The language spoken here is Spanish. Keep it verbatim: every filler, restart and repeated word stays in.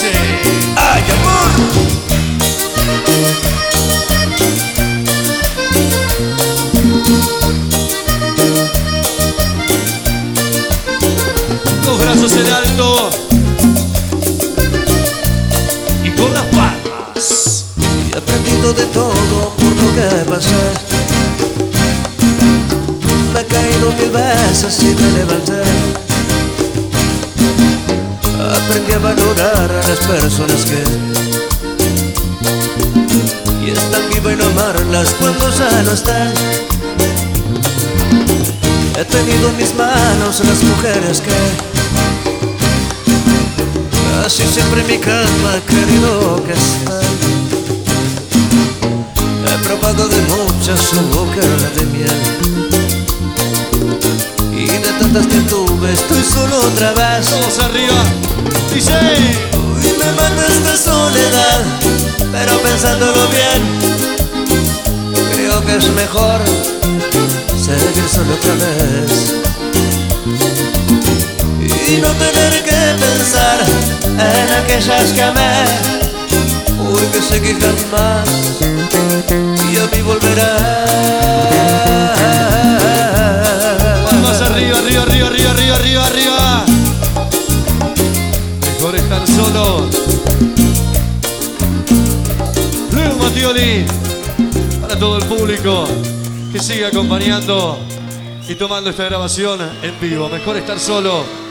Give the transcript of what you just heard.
dice: ¡ay, amor! Los brazos en alto y con las palmas. Y he aprendido de todo por lo que pasé. Me he caído mil veces y me levanté. Aprendí a valorar a las personas que y están vivo y no amarlas cuando ya no están. He tenido en mis manos las mujeres que casi siempre en mi cama he querido que están. He probado de muchas su boca de miel y de tantas que tuve estoy solo otra vez. Vamos arriba, dice: Hoy me mata esta soledad, pero pensándolo bien creo que es mejor seguir solo otra vez y no tener que pensar en aquellas que amé, porque sé que jamás y a mí volverá. Más arriba, arriba, arriba, arriba, arriba, arriba, arriba. Mejor estar solo. Luego Mattioli, para todo el público que sigue acompañando y tomando esta grabación en vivo. Mejor estar solo.